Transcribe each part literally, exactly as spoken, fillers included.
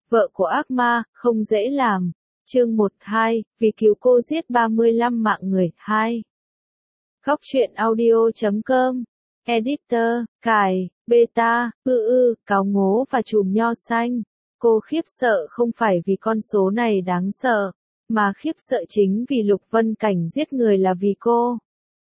vợ của ác ma, không dễ làm. Chương một hai, vì cứu cô giết ba mươi lăm mạng người, hai. Góc truyện audio chấm com, Editor, cài, beta, ư ư, cáo ngố và chùm nho xanh. Cô khiếp sợ không phải vì con số này đáng sợ, mà khiếp sợ chính vì Lục Vân Cảnh giết người là vì cô.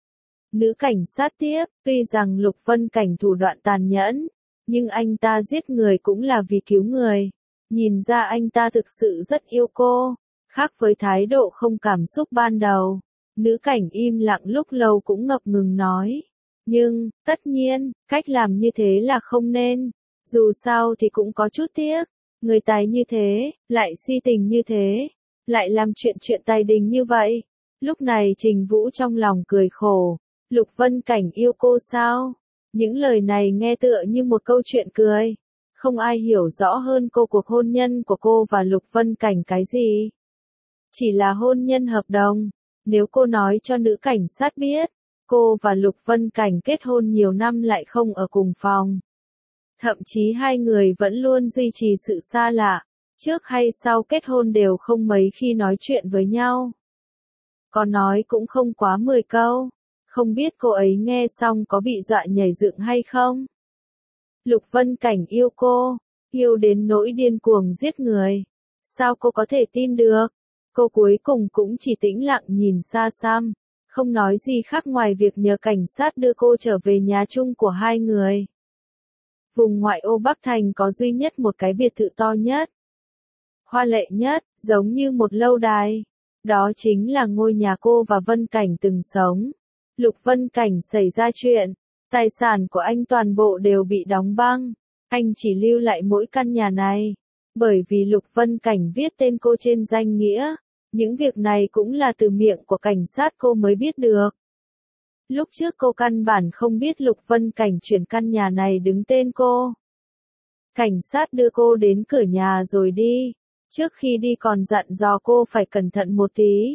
Nữ cảnh sát tiếp, tuy rằng Lục Vân Cảnh thủ đoạn tàn nhẫn, nhưng anh ta giết người cũng là vì cứu người. Nhìn ra anh ta thực sự rất yêu cô, khác với thái độ không cảm xúc ban đầu. Nữ cảnh im lặng lúc lâu cũng ngập ngừng nói. Nhưng, tất nhiên, cách làm như thế là không nên. Dù sao thì cũng có chút tiếc. Người tài như thế, lại si tình như thế, lại làm chuyện chuyện tài đình như vậy. Lúc này Trình Vũ trong lòng cười khổ. Lục Vân Cảnh yêu cô sao? Những lời này nghe tựa như một câu chuyện cười. Không ai hiểu rõ hơn cô cuộc hôn nhân của cô và Lục Vân Cảnh cái gì. Chỉ là hôn nhân hợp đồng. Nếu cô nói cho nữ cảnh sát biết, cô và Lục Vân Cảnh kết hôn nhiều năm lại không ở cùng phòng. Thậm chí hai người vẫn luôn duy trì sự xa lạ, trước hay sau kết hôn đều không mấy khi nói chuyện với nhau. Có nói cũng không quá mười câu, không biết cô ấy nghe xong có bị dọa nhảy dựng hay không? Lục Vân Cảnh yêu cô, yêu đến nỗi điên cuồng giết người. Sao cô có thể tin được? Cô cuối cùng cũng chỉ tĩnh lặng nhìn xa xăm, không nói gì khác ngoài việc nhờ cảnh sát đưa cô trở về nhà chung của hai người. Vùng ngoại ô Bắc Thành có duy nhất một cái biệt thự to nhất, hoa lệ nhất, giống như một lâu đài. Đó chính là ngôi nhà cô và Vân Cảnh từng sống. Lục Vân Cảnh xảy ra chuyện, tài sản của anh toàn bộ đều bị đóng băng. Anh chỉ lưu lại mỗi căn nhà này. Bởi vì Lục Vân Cảnh viết tên cô trên danh nghĩa. Những việc này cũng là từ miệng của cảnh sát cô mới biết được. Lúc trước cô căn bản không biết Lục Vân Cảnh chuyển căn nhà này đứng tên cô. Cảnh sát đưa cô đến cửa nhà rồi đi. Trước khi đi còn dặn dò cô phải cẩn thận một tí.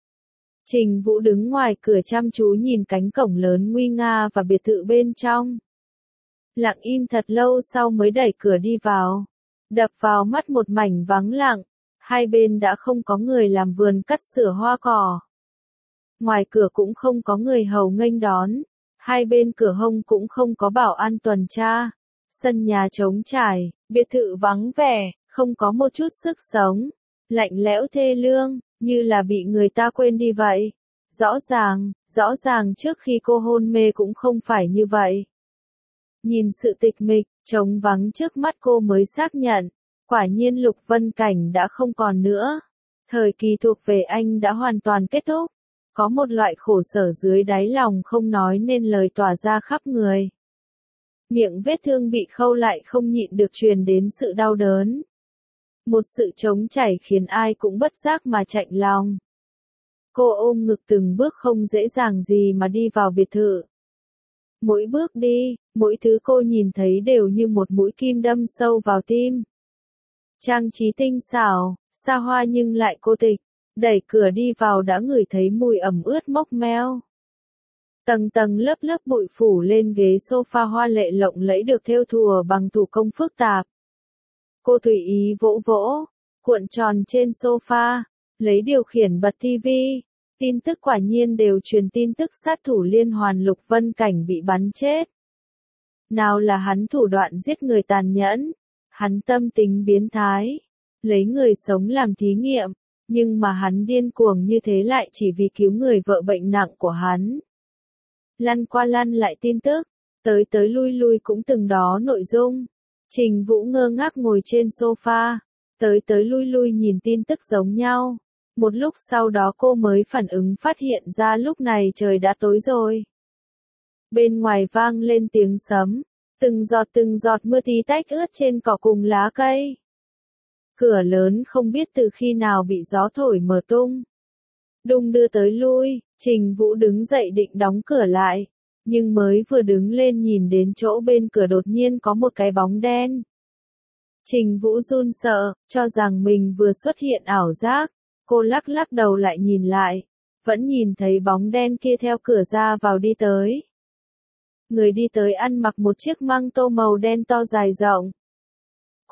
Trình Vũ đứng ngoài cửa chăm chú nhìn cánh cổng lớn nguy nga và biệt thự bên trong. Lặng im thật lâu sau mới đẩy cửa đi vào. Đập vào mắt một mảnh vắng lặng. Hai bên đã không có người làm vườn cắt sửa hoa cỏ. Ngoài cửa cũng không có người hầu nghênh đón. Hai bên cửa hông cũng không có bảo an tuần tra. Sân nhà trống trải, biệt thự vắng vẻ, không có một chút sức sống. Lạnh lẽo thê lương, như là bị người ta quên đi vậy. Rõ ràng, rõ ràng trước khi cô hôn mê cũng không phải như vậy. Nhìn sự tịch mịch, trống vắng trước mắt cô mới xác nhận. Quả nhiên Lục Vân Cảnh đã không còn nữa. Thời kỳ thuộc về anh đã hoàn toàn kết thúc. Có một loại khổ sở dưới đáy lòng không nói nên lời tỏa ra khắp người. Miệng vết thương bị khâu lại không nhịn được truyền đến sự đau đớn. Một sự trống trải khiến ai cũng bất giác mà chạnh lòng. Cô ôm ngực từng bước không dễ dàng gì mà đi vào biệt thự. Mỗi bước đi, mỗi thứ cô nhìn thấy đều như một mũi kim đâm sâu vào tim. Trang trí tinh xảo, xa hoa nhưng lại cô tịch. Đẩy cửa đi vào đã ngửi thấy mùi ẩm ướt mốc meo. Tầng tầng lớp lớp bụi phủ lên ghế sofa hoa lệ lộng lẫy được thêu thùa bằng thủ công phức tạp. Cô tùy ý vỗ vỗ, cuộn tròn trên sofa, lấy điều khiển bật tivi. Tin tức quả nhiên đều truyền tin tức sát thủ liên hoàn Lục Vân Cảnh bị bắn chết. Nào là hắn thủ đoạn giết người tàn nhẫn, hắn tâm tính biến thái, lấy người sống làm thí nghiệm, nhưng mà hắn điên cuồng như thế lại chỉ vì cứu người vợ bệnh nặng của hắn. Lăn qua lăn lại tin tức, tới tới lui lui cũng từng đó nội dung. Trình Vũ ngơ ngác ngồi trên sofa, tới tới lui lui nhìn tin tức giống nhau. Một lúc sau đó cô mới phản ứng phát hiện ra lúc này trời đã tối rồi. Bên ngoài vang lên tiếng sấm, từng giọt từng giọt mưa tí tách ướt trên cỏ cùng lá cây. Cửa lớn không biết từ khi nào bị gió thổi mở tung. Đung đưa tới lui, Trình Vũ đứng dậy định đóng cửa lại. Nhưng mới vừa đứng lên nhìn đến chỗ bên cửa đột nhiên có một cái bóng đen. Trình Vũ run sợ, cho rằng mình vừa xuất hiện ảo giác. Cô lắc lắc đầu lại nhìn lại. Vẫn nhìn thấy bóng đen kia theo cửa ra vào đi tới. Người đi tới ăn mặc một chiếc măng tô màu đen to dài rộng.